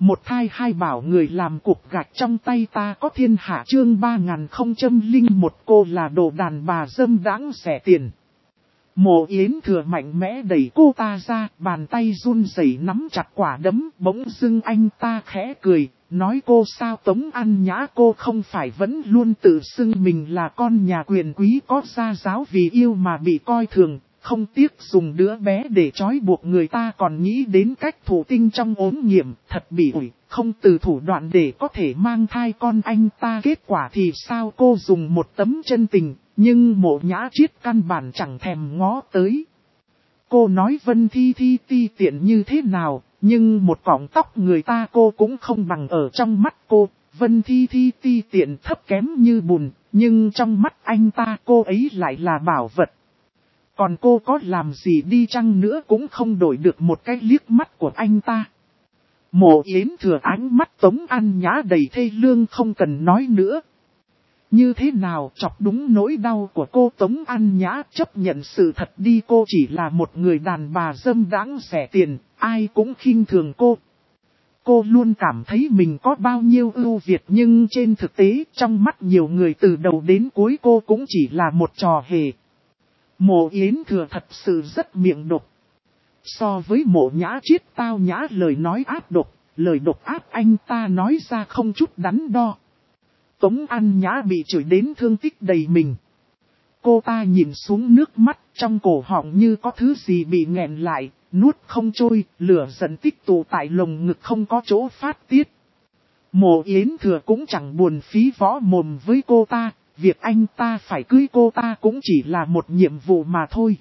Một thai hai bảo người làm cục gạch trong tay ta có thiên hạ chương 3001 cô là đồ đàn bà dâm đãng rẻ tiền. Mộ Yến Thừa mạnh mẽ đẩy cô ta ra, bàn tay run rẩy nắm chặt quả đấm, bỗng dưng anh ta khẽ cười, nói cô sao Tống An Nhã cô không phải vẫn luôn tự xưng mình là con nhà quyền quý có gia giáo vì yêu mà bị coi thường, không tiếc dùng đứa bé để trói buộc người ta còn nghĩ đến cách thủ tinh trong ốm nghiệm, thật bị ủi, không từ thủ đoạn để có thể mang thai con anh ta kết quả thì sao cô dùng một tấm chân tình. Nhưng Mộ Nhã Triết căn bản chẳng thèm ngó tới. Cô nói Vân Thi Thi ti tiện như thế nào, nhưng một cọng tóc người ta cô cũng không bằng ở trong mắt cô. Vân Thi Thi ti tiện thấp kém như bùn, nhưng trong mắt anh ta cô ấy lại là bảo vật. Còn cô có làm gì đi chăng nữa cũng không đổi được một cái liếc mắt của anh ta. Mộ Yến Thừa ánh mắt Tống An Nhã đầy thê lương không cần nói nữa. Như thế nào chọc đúng nỗi đau của cô Tống An Nhã chấp nhận sự thật đi cô chỉ là một người đàn bà dâm đãng rẻ tiền, ai cũng khinh thường cô. Cô luôn cảm thấy mình có bao nhiêu ưu việt nhưng trên thực tế trong mắt nhiều người từ đầu đến cuối cô cũng chỉ là một trò hề. Mộ Yến Thừa thật sự rất miệng độc. So với Mộ Nhã Triết tao nhã lời nói ác độc, lời độc ác anh ta nói ra không chút đắn đo. Tống An Nhã bị chửi đến thương tích đầy mình. Cô ta nhìn xuống nước mắt trong cổ họng như có thứ gì bị nghẹn lại, nuốt không trôi, lửa giận tích tụ tại lồng ngực không có chỗ phát tiết. Mộ Yến Thừa cũng chẳng buồn phí võ mồm với cô ta, việc anh ta phải cưới cô ta cũng chỉ là một nhiệm vụ mà thôi.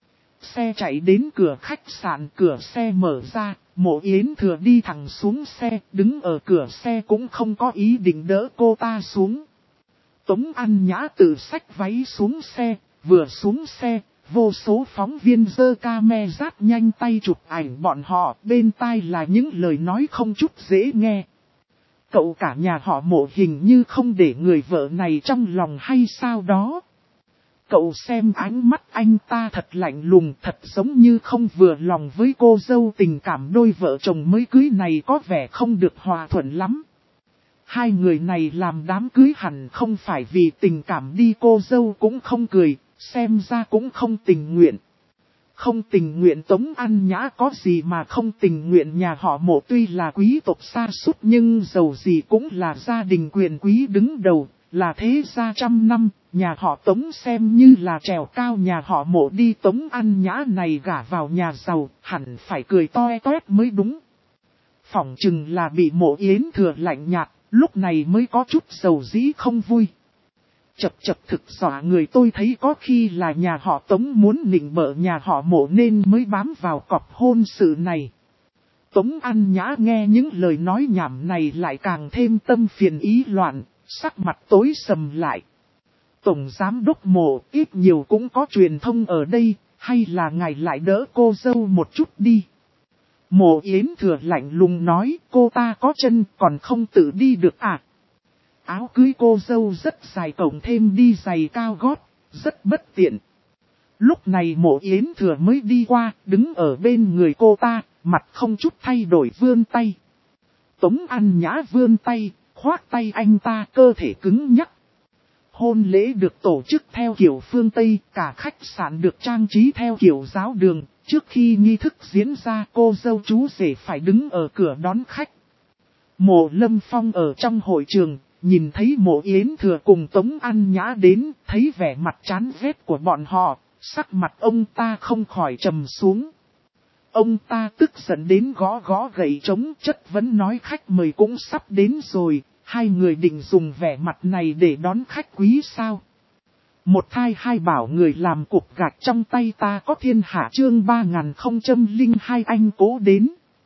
Xe chạy đến cửa khách sạn, cửa xe mở ra, Mộ Yến Thừa đi thẳng xuống xe, đứng ở cửa xe cũng không có ý định đỡ cô ta xuống. Tống An Nhã tự xách váy xuống xe, vừa xuống xe, vô số phóng viên giơ camera nhanh tay chụp ảnh bọn họ, bên tai là những lời nói không chút dễ nghe. Cậu cả nhà họ Mộ hình như không để người vợ này trong lòng hay sao đó. Cậu xem ánh mắt anh ta thật lạnh lùng, thật giống như không vừa lòng với cô dâu, tình cảm đôi vợ chồng mới cưới này có vẻ không được hòa thuận lắm. Hai người này làm đám cưới hẳn không phải vì tình cảm đi, cô dâu cũng không cười, xem ra cũng không tình nguyện. Không tình nguyện Tống An Nhã có gì mà không tình nguyện, nhà họ Mộ tuy là quý tộc sa sút nhưng dầu gì cũng là gia đình quyền quý đứng đầu. Là thế gia trăm năm, nhà họ Tống xem như là trèo cao nhà họ Mộ đi. Tống An Nhã này gả vào nhà giàu, hẳn phải cười toe toét mới đúng. Phỏng chừng là bị Mộ Yến Thừa lạnh nhạt, lúc này mới có chút dầu dĩ không vui. Chập chập thực dọa người, tôi thấy có khi là nhà họ Tống muốn nịnh bợ nhà họ Mộ nên mới bám vào cọc hôn sự này. Tống An Nhã nghe những lời nói nhảm này lại càng thêm tâm phiền ý loạn. Sắc mặt tối sầm lại. Tổng giám đốc Mộ ít nhiều cũng có truyền thông ở đây, hay là ngài lại đỡ cô dâu một chút đi. Mộ Yến Thừa lạnh lùng nói, cô ta có chân còn không tự đi được à. Áo cưới cô dâu rất dài cộng thêm đi giày cao gót, rất bất tiện. Lúc này Mộ Yến Thừa mới đi qua, đứng ở bên người cô ta, mặt không chút thay đổi vươn tay. Tống An Nhã vươn tay. Khoác tay anh ta, cơ thể cứng nhắc. Hôn lễ được tổ chức theo kiểu phương Tây, cả khách sạn được trang trí theo kiểu giáo đường. Trước khi nghi thức diễn ra, cô dâu chú rể phải đứng ở cửa đón khách. Mộ Lâm Phong ở trong hội trường, nhìn thấy Mộ Yến Thừa cùng Tống An Nhã đến, thấy vẻ mặt chán ghét của bọn họ, sắc mặt ông ta không khỏi trầm xuống. Ông ta tức giận đến gõ gõ gậy trống, chất vấn nói khách mời cũng sắp đến rồi, hai người định dùng vẻ mặt này để đón khách quý sao. Một thai hai bảo người làm cục gạch trong tay ta có thiên hạ chương 3002 anh cố đến.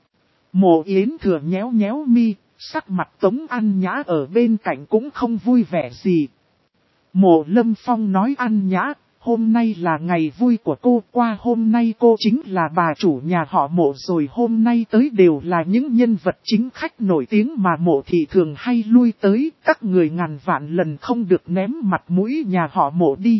Mộ Yến Thừa nhéo nhéo mi, sắc mặt Tống An Nhã ở bên cạnh cũng không vui vẻ gì. Mộ Lâm Phong nói An Nhã, hôm nay là ngày vui của cô, qua hôm nay cô chính là bà chủ nhà họ Mộ rồi, hôm nay tới đều là những nhân vật chính khách nổi tiếng mà Mộ thị thường hay lui tới, các người ngàn vạn lần không được ném mặt mũi nhà họ Mộ đi.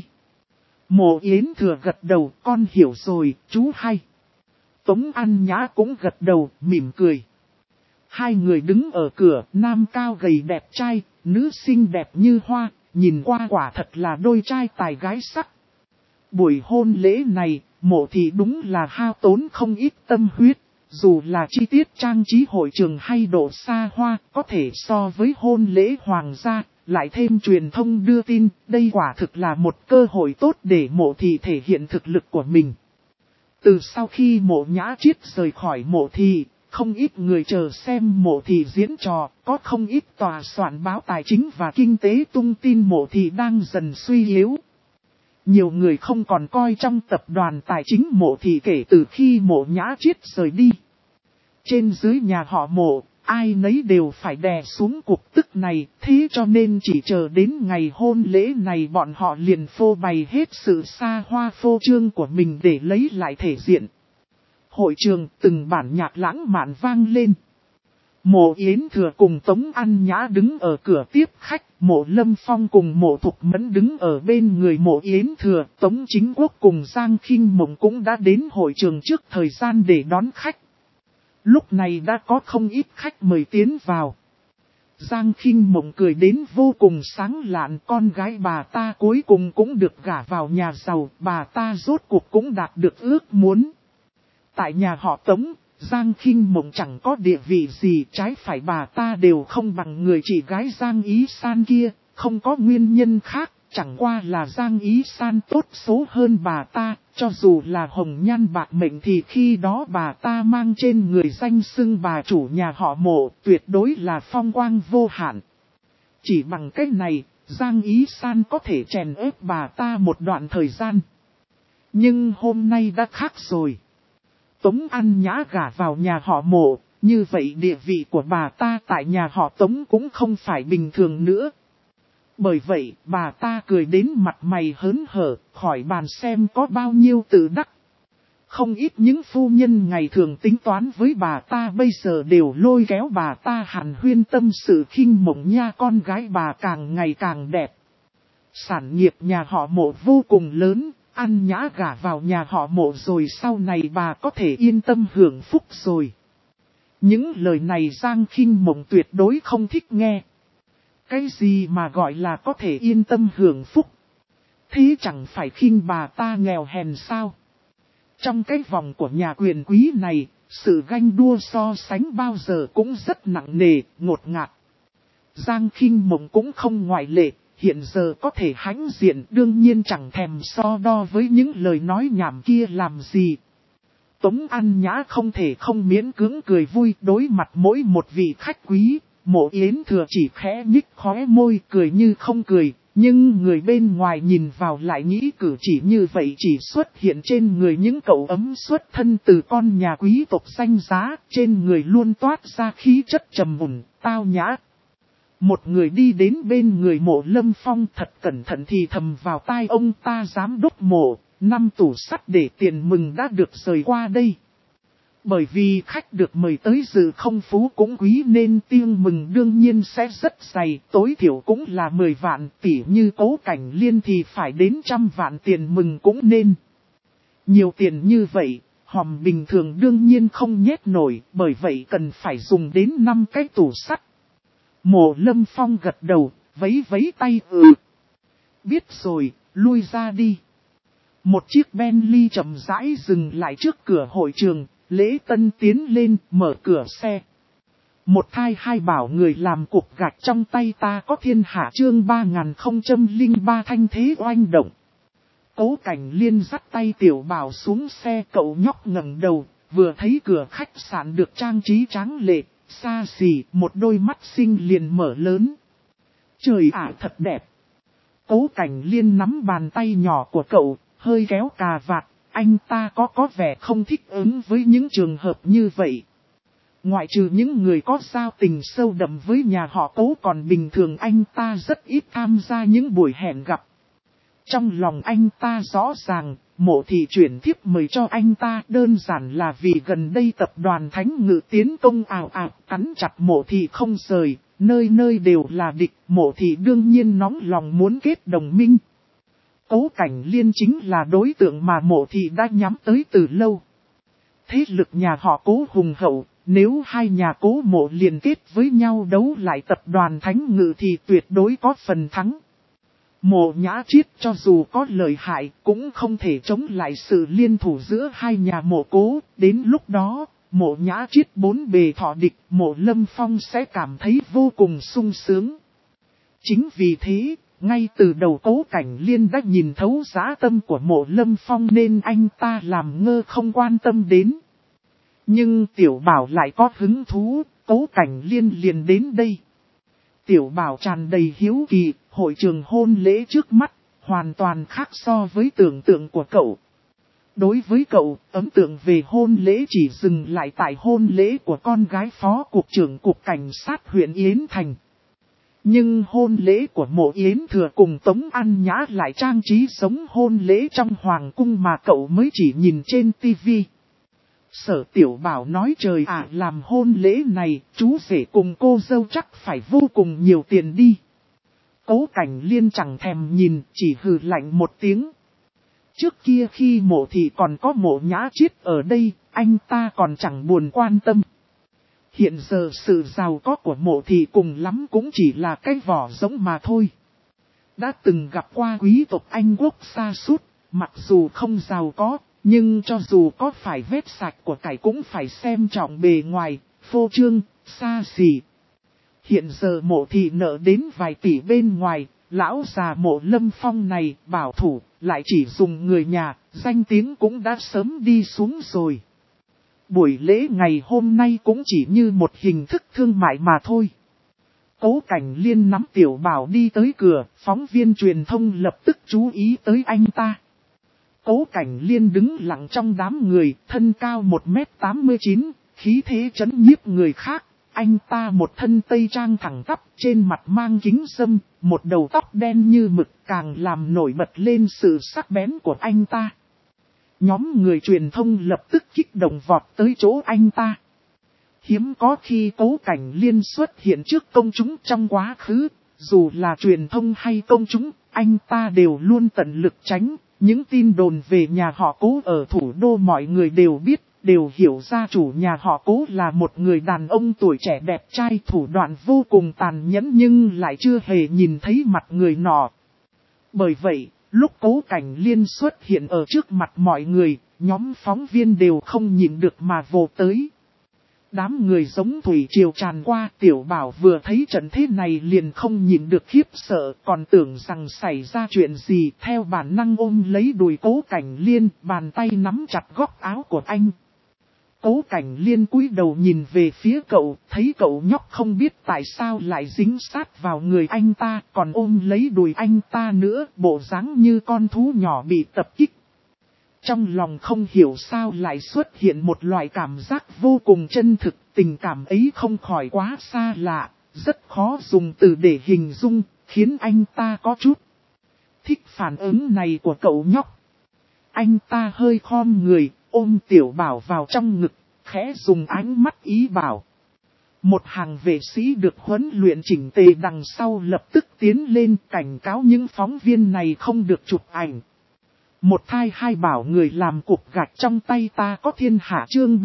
Mộ Yến Thừa gật đầu, con hiểu rồi, chú hay. Tống An Nhã cũng gật đầu, mỉm cười. Hai người đứng ở cửa, nam cao gầy đẹp trai, nữ xinh đẹp như hoa, nhìn qua quả thật là đôi trai tài gái sắc. Buổi hôn lễ này, Mộ Thị đúng là hao tốn không ít tâm huyết, dù là chi tiết trang trí hội trường hay độ xa hoa, có thể so với hôn lễ hoàng gia, lại thêm truyền thông đưa tin, đây quả thực là một cơ hội tốt để Mộ Thị thể hiện thực lực của mình. Từ sau khi Mộ Nhã Chiết rời khỏi Mộ Thị, không ít người chờ xem Mộ Thị diễn trò, có không ít tòa soạn báo tài chính và kinh tế tung tin Mộ Thị đang dần suy yếu. Nhiều người không còn coi trong tập đoàn tài chính Mộ Thị kể từ khi Mộ Nhã Chiết rời đi. Trên dưới nhà họ Mộ, ai nấy đều phải đè xuống cục tức này, thế cho nên chỉ chờ đến ngày hôn lễ này bọn họ liền phô bày hết sự xa hoa phô trương của mình để lấy lại thể diện. Hội trường từng bản nhạc lãng mạn vang lên. Mộ Yến Thừa cùng Tống An Nhã đứng ở cửa tiếp khách, Mộ Lâm Phong cùng Mộ Thục Mẫn đứng ở bên người Mộ Yến Thừa, Tống Chính Quốc cùng Giang Khinh Mộng cũng đã đến hội trường trước thời gian để đón khách. Lúc này đã có không ít khách mời tiến vào. Giang Khinh Mộng cười đến vô cùng sáng lạn, con gái bà ta cuối cùng cũng được gả vào nhà giàu, bà ta rốt cuộc cũng đạt được ước muốn. Tại nhà họ Tống, Giang Khinh Mộng chẳng có địa vị gì, trái phải bà ta đều không bằng người chị gái Giang Ý San kia, không có nguyên nhân khác, chẳng qua là Giang Ý San tốt số hơn bà ta, cho dù là hồng nhan bạc mệnh thì khi đó bà ta mang trên người danh xưng bà chủ nhà họ Mộ, tuyệt đối là phong quang vô hạn. Chỉ bằng cách này, Giang Ý San có thể chèn ép bà ta một đoạn thời gian. Nhưng hôm nay đã khác rồi. Tống An Nhã gả vào nhà họ Mộ, như vậy địa vị của bà ta tại nhà họ Tống cũng không phải bình thường nữa. Bởi vậy, bà ta cười đến mặt mày hớn hở, khỏi bàn xem có bao nhiêu tự đắc. Không ít những phu nhân ngày thường tính toán với bà ta bây giờ đều lôi kéo bà ta hàn huyên tâm sự khinh mộng nha, con gái bà càng ngày càng đẹp. Sản nghiệp nhà họ Mộ vô cùng lớn. An Nhã gả vào nhà họ Mộ rồi sau này bà có thể yên tâm hưởng phúc rồi. Những lời này Giang Khinh Mộng tuyệt đối không thích nghe. Cái gì mà gọi là có thể yên tâm hưởng phúc? Thế chẳng phải khinh bà ta nghèo hèn sao? Trong cái vòng của nhà quyền quý này, sự ganh đua so sánh bao giờ cũng rất nặng nề, ngột ngạt. Giang Khinh Mộng cũng không ngoại lệ. Hiện giờ có thể hãnh diện đương nhiên chẳng thèm so đo với những lời nói nhảm kia làm gì. Tống An Nhã không thể không miễn cưỡng cười vui đối mặt mỗi một vị khách quý. Mộ Yến Thừa chỉ khẽ nhích khóe môi cười như không cười. Nhưng người bên ngoài nhìn vào lại nghĩ cử chỉ như vậy chỉ xuất hiện trên người những cậu ấm xuất thân từ con nhà quý tộc danh giá. Trên người luôn toát ra khí chất trầm mùn, tao nhã. Một người đi đến bên người Mộ Lâm Phong thật cẩn thận thì thầm vào tai ông ta, giám đốc Mộ, 5 tủ sắt để tiền mừng đã được rời qua đây. Bởi vì khách được mời tới dự không phú cũng quý nên tiêng mừng đương nhiên sẽ rất dày, tối thiểu cũng là 10 vạn, tỉ như Cố Cảnh Liên thì phải đến 100 vạn tiền mừng cũng nên. Nhiều tiền như vậy, hòm bình thường đương nhiên không nhét nổi, bởi vậy cần phải dùng đến 5 cái tủ sắt. Mộ Lâm Phong gật đầu, vấy vấy tay Biết rồi, lui ra đi. Một chiếc Bentley chậm rãi dừng lại trước cửa hội trường, Lễ Tân tiến lên, mở cửa xe. Một thai hai bảo người làm cục gạch trong tay ta có thiên hạ chương 3003 thanh thế oanh động. Cố Cảnh Liên dắt tay tiểu bảo xuống xe, cậu nhóc ngẩng đầu, vừa thấy cửa khách sạn được trang trí tráng lệ. Xa xỉ, một đôi mắt xinh liền mở lớn. Trời ạ thật đẹp. Cố Cảnh Liên nắm bàn tay nhỏ của cậu, hơi kéo cà vạt, anh ta có vẻ không thích ứng với những trường hợp như vậy. Ngoại trừ những người có giao tình sâu đậm với nhà họ Cố còn bình thường anh ta rất ít tham gia những buổi hẹn gặp. Trong lòng anh ta rõ ràng, Mộ Thị chuyển thiếp mời cho anh ta đơn giản là vì gần đây tập đoàn Thánh Ngự tiến công ào ạt cắn chặt Mộ Thị không rời, nơi nơi đều là địch, Mộ Thị đương nhiên nóng lòng muốn kết đồng minh. Cố Cảnh Liên chính là đối tượng mà Mộ Thị đã nhắm tới từ lâu. Thế lực nhà họ Cố hùng hậu, nếu hai nhà Cố Mộ liên kết với nhau đấu lại tập đoàn Thánh Ngự thì tuyệt đối có phần thắng. Mộ Nhã Chiết cho dù có lợi hại cũng không thể chống lại sự liên thủ giữa hai nhà Mộ Cố, đến lúc đó, Mộ Nhã Chiết bốn bề thọ địch, Mộ Lâm Phong sẽ cảm thấy vô cùng sung sướng. Chính vì thế, ngay từ đầu Cố Cảnh Liên đã nhìn thấu dã tâm của Mộ Lâm Phong nên anh ta làm ngơ không quan tâm đến. Nhưng Tiểu Bảo lại có hứng thú, Cố Cảnh Liên liền đến đây. Tiểu Bảo tràn đầy hiếu kỳ, hội trường hôn lễ trước mắt, hoàn toàn khác so với tưởng tượng của cậu. Đối với cậu, ấn tượng về hôn lễ chỉ dừng lại tại hôn lễ của con gái phó cục trưởng cục cảnh sát huyện Yến Thành. Nhưng hôn lễ của Mộ Yến Thừa cùng Tống An Nhã lại trang trí giống hôn lễ trong hoàng cung mà cậu mới chỉ nhìn trên tivi. Sở Tiểu Bảo nói trời ạ, làm hôn lễ này, chú rể cùng cô dâu chắc phải vô cùng nhiều tiền đi. Cố Cảnh Liên chẳng thèm nhìn, chỉ hừ lạnh một tiếng. Trước kia khi Mộ thì còn có Mộ Nhã Chiết ở đây, anh ta còn chẳng buồn quan tâm. Hiện giờ sự giàu có của Mộ thì cùng lắm cũng chỉ là cái vỏ giống mà thôi. Đã từng gặp qua quý tộc Anh Quốc xa sút, mặc dù không giàu có, nhưng cho dù có phải vết sạch của cải cũng phải xem trọng bề ngoài, phô trương, xa xỉ. Hiện giờ Mộ thì nợ đến vài tỷ bên ngoài, lão già Mộ Lâm Phong này bảo thủ, lại chỉ dùng người nhà, danh tiếng cũng đã sớm đi xuống rồi. Buổi lễ ngày hôm nay cũng chỉ như một hình thức thương mại mà thôi. Cố Cảnh Liên nắm Tiểu Bảo đi tới cửa, phóng viên truyền thông lập tức chú ý tới anh ta. Cố Cảnh Liên đứng lặng trong đám người, thân cao 1m89, khí thế chấn nhiếp người khác. Anh ta một thân tây trang thẳng tắp, trên mặt mang kính râm, một đầu tóc đen như mực càng làm nổi bật lên sự sắc bén của anh ta. Nhóm người truyền thông lập tức kích động vọt tới chỗ anh ta. Hiếm có khi Cố Cảnh Liên xuất hiện trước công chúng trong quá khứ, dù là truyền thông hay công chúng, anh ta đều luôn tận lực tránh. Những tin đồn về nhà họ Cố ở thủ đô mọi người đều biết, đều hiểu ra chủ nhà họ Cố là một người đàn ông tuổi trẻ đẹp trai, thủ đoạn vô cùng tàn nhẫn nhưng lại chưa hề nhìn thấy mặt người nọ. Bởi vậy, lúc Cố Cảnh Liên xuất hiện ở trước mặt mọi người, nhóm phóng viên đều không nhịn được mà vồ tới. Đám người giống thủy triều tràn qua, Tiểu Bảo vừa thấy trận thế này liền không nhịn được khiếp sợ, còn tưởng rằng xảy ra chuyện gì, theo bản năng ôm lấy đùi Cố Cảnh Liên, bàn tay nắm chặt góc áo của anh. Cố Cảnh Liên cúi đầu nhìn về phía cậu, thấy cậu nhóc không biết tại sao lại dính sát vào người anh ta, còn ôm lấy đùi anh ta nữa, bộ dáng như con thú nhỏ bị tập kích. Trong lòng không hiểu sao lại xuất hiện một loại cảm giác vô cùng chân thực, tình cảm ấy không khỏi quá xa lạ, rất khó dùng từ để hình dung, khiến anh ta có chút thích phản ứng này của cậu nhóc. Anh ta hơi khom người, ôm Tiểu Bảo vào trong ngực, khẽ dùng ánh mắt ý bảo. Một hàng vệ sĩ được huấn luyện chỉnh tề đằng sau lập tức tiến lên cảnh cáo những phóng viên này không được chụp ảnh. Một thai hai bảo người làm cục gạch trong tay ta có thiên hạ chương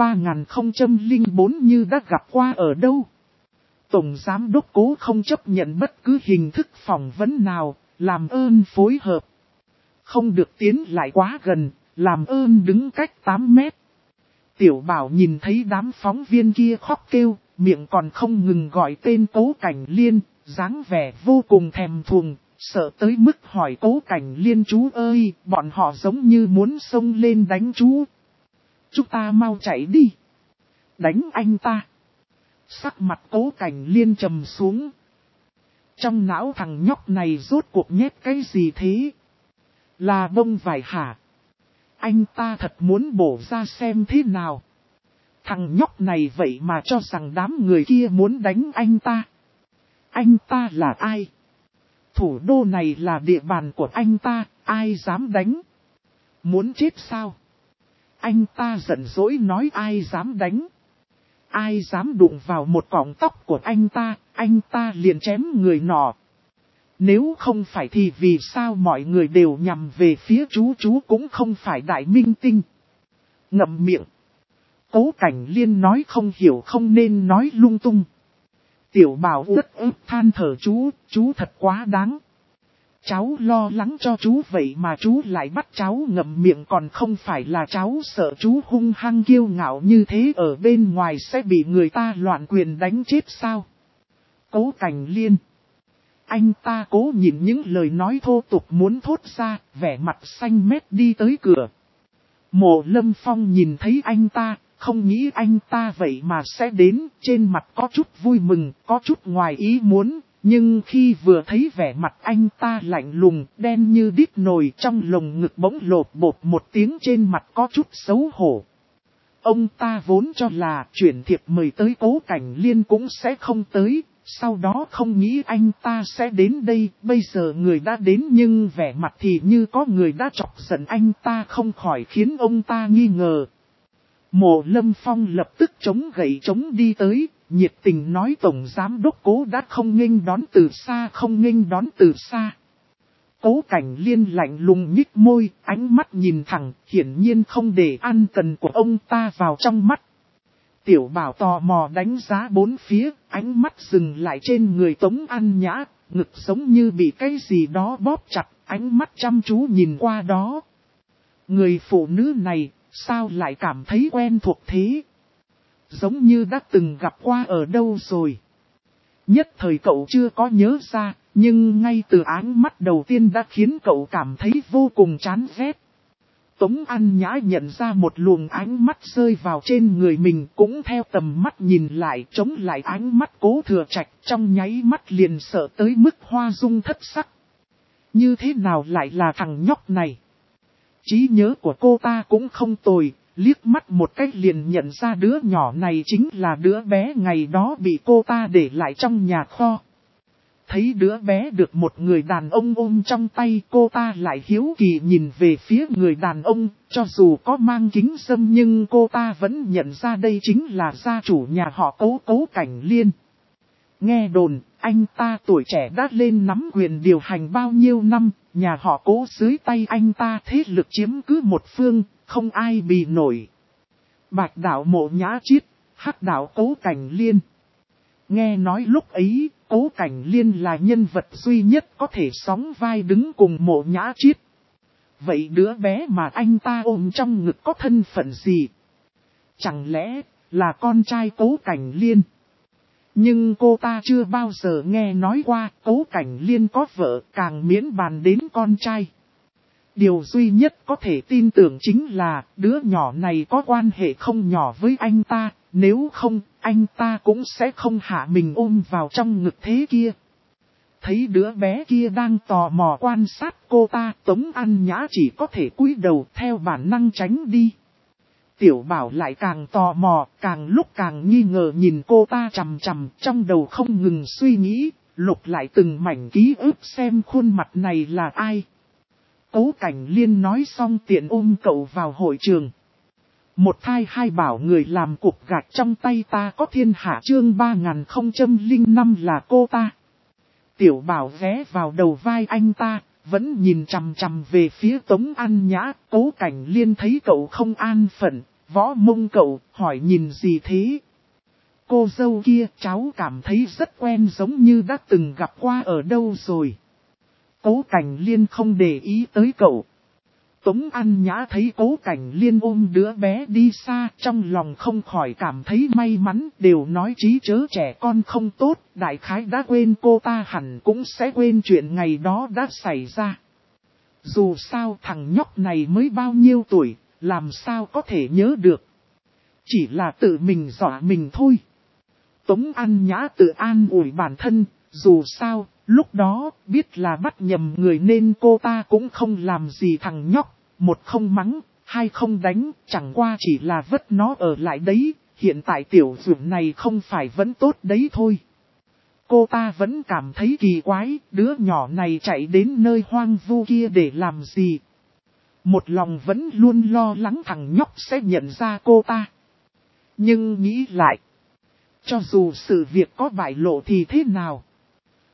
3004 như đã gặp qua ở đâu. Tổng giám đốc Cố không chấp nhận bất cứ hình thức phỏng vấn nào, làm ơn phối hợp. Không được tiến lại quá gần, làm ơn đứng cách 8 mét. Tiểu Bảo nhìn thấy đám phóng viên kia khóc kêu, miệng còn không ngừng gọi tên Cố Cảnh Liên, dáng vẻ vô cùng thèm thuồng, sợ tới mức hỏi Cố Cảnh Liên chú ơi, bọn họ giống như muốn xông lên đánh chú. Chúng ta mau chạy đi. Đánh anh ta. Sắc mặt Cố Cảnh Liên trầm xuống. Trong não thằng nhóc này rốt cuộc nhét cái gì thế? Là bông vải hả? Anh ta thật muốn bổ ra xem thế nào. Thằng nhóc này vậy mà cho rằng đám người kia muốn đánh anh ta. Anh ta là ai? Thủ đô này là địa bàn của anh ta, ai dám đánh? Muốn chết sao? Anh ta giận dỗi nói ai dám đánh? Ai dám đụng vào một cọng tóc của anh ta liền chém người nọ. Nếu không phải thì vì sao mọi người đều nhằm về phía chú cũng không phải đại minh tinh. Ngậm miệng. Cố Cảnh Liên nói không hiểu không nên nói lung tung. Tiểu Bảo rất ức than thở chú thật quá đáng. Cháu lo lắng cho chú vậy mà chú lại bắt cháu ngậm miệng, còn không phải là cháu sợ chú hung hăng kiêu ngạo như thế ở bên ngoài sẽ bị người ta loạn quyền đánh chết sao? Cố Cảnh Liên. Anh ta cố nhịn những lời nói thô tục muốn thốt ra, vẻ mặt xanh mét đi tới cửa. Mộ Lâm Phong nhìn thấy anh ta, không nghĩ anh ta vậy mà sẽ đến, trên mặt có chút vui mừng, có chút ngoài ý muốn, nhưng khi vừa thấy vẻ mặt anh ta lạnh lùng, đen như đít nồi, trong lồng ngực bỗng lột bột một tiếng, trên mặt có chút xấu hổ. Ông ta vốn cho là chuyển thiệp mời tới Cố Cảnh Liên cũng sẽ không tới, sau đó không nghĩ anh ta sẽ đến đây, bây giờ người đã đến nhưng vẻ mặt thì như có người đã chọc giận anh ta, không khỏi khiến ông ta nghi ngờ. Mộ Lâm Phong lập tức chống gậy chống đi tới, nhiệt tình nói Tổng Giám Đốc Cố đã không nghênh đón từ xa, không nghênh đón từ xa. Cố Cảnh Liên lạnh lùng nhích môi, ánh mắt nhìn thẳng, hiển nhiên không để ăn cần của ông ta vào trong mắt. Tiểu Bảo tò mò đánh giá bốn phía, ánh mắt dừng lại trên người Tống An Nhã, ngực giống như bị cái gì đó bóp chặt, ánh mắt chăm chú nhìn qua đó. Người phụ nữ này, sao lại cảm thấy quen thuộc thế? Giống như đã từng gặp qua ở đâu rồi. Nhất thời cậu chưa có nhớ ra, nhưng ngay từ ánh mắt đầu tiên đã khiến cậu cảm thấy vô cùng chán ghét. Tống An Nhã nhận ra một luồng ánh mắt rơi vào trên người mình, cũng theo tầm mắt nhìn lại, chống lại ánh mắt Cố Thừa Trạch, trong nháy mắt liền sợ tới mức hoa dung thất sắc. Như thế nào lại là thằng nhóc này? Trí nhớ của cô ta cũng không tồi, liếc mắt một cách liền nhận ra đứa nhỏ này chính là đứa bé ngày đó bị cô ta để lại trong nhà kho. Thấy đứa bé được một người đàn ông ôm trong tay, cô ta lại hiếu kỳ nhìn về phía người đàn ông, cho dù có mang kính râm nhưng cô ta vẫn nhận ra đây chính là gia chủ nhà họ Cố Cảnh Liên. Nghe đồn, anh ta tuổi trẻ đã lên nắm quyền điều hành bao nhiêu năm, nhà họ Cố dưới tay anh ta thế lực chiếm cứ một phương, không ai bì nổi. Bạch đạo Mộ Nhã Chiết, hắc đạo Cố Cảnh Liên. Nghe nói lúc ấy, Cố Cảnh Liên là nhân vật duy nhất có thể sóng vai đứng cùng Mộ Nhã Chiết. Vậy đứa bé mà anh ta ôm trong ngực có thân phận gì? Chẳng lẽ là con trai Cố Cảnh Liên? Nhưng cô ta chưa bao giờ nghe nói qua Cố Cảnh Liên có vợ, càng miễn bàn đến con trai. Điều duy nhất có thể tin tưởng chính là đứa nhỏ này có quan hệ không nhỏ với anh ta, nếu không, anh ta cũng sẽ không hạ mình ôm vào trong ngực thế kia. Thấy đứa bé kia đang tò mò quan sát cô ta, Tống An Nhã chỉ có thể cúi đầu theo bản năng tránh đi. Tiểu Bảo lại càng tò mò, càng lúc càng nghi ngờ nhìn cô ta chằm chằm, trong đầu không ngừng suy nghĩ, lục lại từng mảnh ký ức xem khuôn mặt này là ai. Cố Cảnh Liên nói xong tiện ôm cậu vào hội trường. Một thai hai bảo người làm cục gạch trong tay ta có thiên hạ chương 3005 là cô ta. Tiểu Bảo ghé vào đầu vai anh ta, vẫn nhìn chằm chằm về phía Tống An Nhã. Cố Cảnh Liên thấy cậu không an phận, võ mông cậu, hỏi nhìn gì thế? Cô dâu kia cháu cảm thấy rất quen, giống như đã từng gặp qua ở đâu rồi. Cố Cảnh Liên không để ý tới cậu. Tống An Nhã thấy Cố Cảnh Liên ôm đứa bé đi xa, trong lòng không khỏi cảm thấy may mắn, đều nói trí chớ trẻ con không tốt, đại khái đã quên cô ta hẳn cũng sẽ quên chuyện ngày đó đã xảy ra. Dù sao thằng nhóc này mới bao nhiêu tuổi, làm sao có thể nhớ được. Chỉ là tự mình dọa mình thôi. Tống An Nhã tự an ủi bản thân, dù sao, lúc đó biết là bắt nhầm người nên cô ta cũng không làm gì thằng nhóc. Một không mắng, hai không đánh, chẳng qua chỉ là vứt nó ở lại đấy, hiện tại tiểu dưỡng này không phải vẫn tốt đấy thôi. Cô ta vẫn cảm thấy kỳ quái, đứa nhỏ này chạy đến nơi hoang vu kia để làm gì. Một lòng vẫn luôn lo lắng thằng nhóc sẽ nhận ra cô ta. Nhưng nghĩ lại, cho dù sự việc có bại lộ thì thế nào?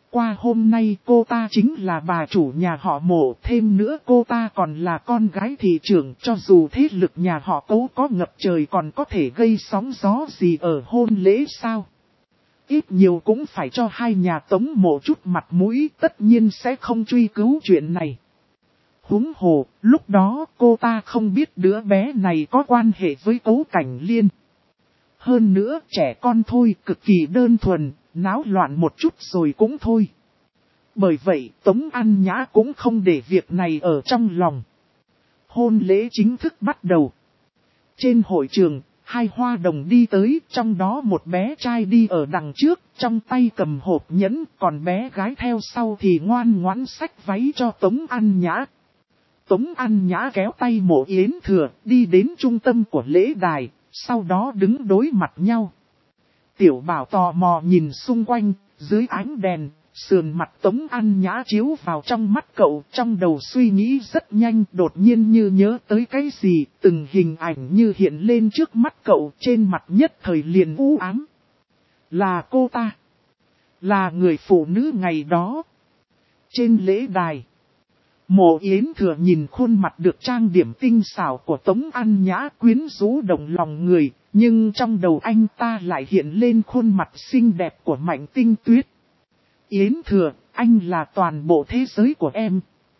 Qua hôm nay cô ta chính là bà chủ nhà họ Mộ, thêm nữa cô ta còn là con gái thị trưởng, cho dù thế lực nhà họ Cố có ngập trời còn có thể gây sóng gió gì ở hôn lễ sao? Ít nhiều cũng phải cho hai nhà Tống Mộ chút mặt mũi, tất nhiên sẽ không truy cứu chuyện này. Huống hồ, lúc đó cô ta không biết đứa bé này có quan hệ với Cố Cảnh Liên. Hơn nữa trẻ con thôi, cực kỳ đơn thuần, náo loạn một chút rồi cũng thôi. Bởi vậy Tống An Nhã cũng không để việc này ở trong lòng. Hôn lễ chính thức bắt đầu. Trên hội trường, hai hoa đồng đi tới, trong đó một bé trai đi ở đằng trước, trong tay cầm hộp nhẫn, còn bé gái theo sau thì ngoan ngoãn xách váy cho Tống An Nhã. Tống An Nhã kéo tay Mộ Yến Thừa, đi đến trung tâm của lễ đài, sau đó đứng đối mặt nhau. Tiểu Bảo tò mò nhìn xung quanh, dưới ánh đèn, sườn mặt Tống An Nhã chiếu vào trong mắt cậu, trong đầu suy nghĩ rất nhanh, đột nhiên như nhớ tới cái gì, từng hình ảnh như hiện lên trước mắt cậu, trên mặt nhất thời liền u ám. Là cô ta. Là người phụ nữ ngày đó. Trên lễ đài, Mộ Yến Thừa nhìn khuôn mặt được trang điểm tinh xảo của Tống An Nhã, quyến rũ động lòng người, nhưng trong đầu anh ta lại hiện lên khuôn mặt xinh đẹp của Mạnh Tinh Tuyết. Yến Thừa, anh là toàn bộ thế giới của em.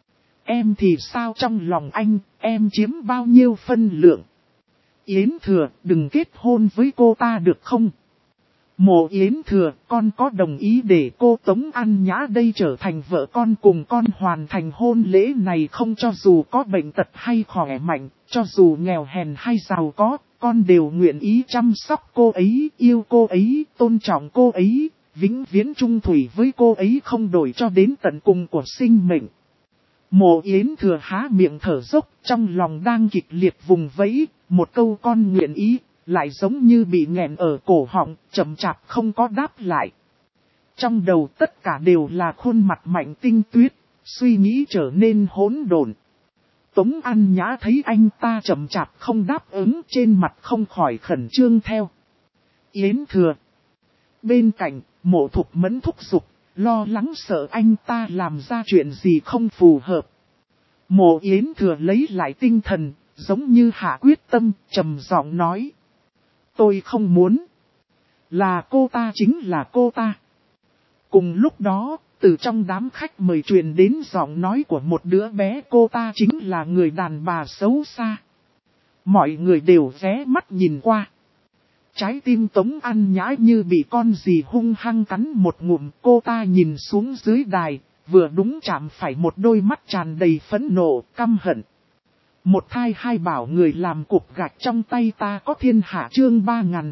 Em thì sao, trong lòng anh, em chiếm bao nhiêu phân lượng? Yến Thừa, đừng kết hôn với cô ta được không? Mộ Yến Thừa, con có đồng ý để cô Tống An Nhã đây trở thành vợ con, cùng con hoàn thành hôn lễ này không? Cho dù có bệnh tật hay khỏe mạnh, cho dù nghèo hèn hay giàu có, con đều nguyện ý chăm sóc cô ấy, yêu cô ấy, tôn trọng cô ấy, vĩnh viễn trung thủy với cô ấy, không đổi cho đến tận cùng của sinh mệnh. Mộ Yến Thừa há miệng thở dốc, trong lòng đang kịch liệt vùng vẫy, một câu con nguyện ý, lại giống như bị nghẹn ở cổ họng, chậm chạp không có đáp lại. Trong đầu tất cả đều là khuôn mặt Mạnh Tinh Tuyết, suy nghĩ trở nên hỗn độn. Tống An Nhã thấy anh ta chậm chạp không đáp ứng, trên mặt không khỏi khẩn trương theo. Yến Thừa. Bên cạnh, Mộ Thục Mẫn thúc giục, lo lắng sợ anh ta làm ra chuyện gì không phù hợp. Mộ Yến Thừa lấy lại tinh thần, giống như hạ quyết tâm, trầm giọng nói. Tôi không muốn. Là cô ta, chính là cô ta. Cùng lúc đó, từ trong đám khách mời truyền đến giọng nói của một đứa bé, cô ta chính là người đàn bà xấu xa. Mọi người đều ghé mắt nhìn qua. Trái tim Tống An Nhã như bị con gì hung hăng cắn một ngụm, cô ta nhìn xuống dưới đài, vừa đúng chạm phải một đôi mắt tràn đầy phẫn nộ, căm hận. Một thai hai bảo người làm cục gạch trong tay ta có thiên hạ, chương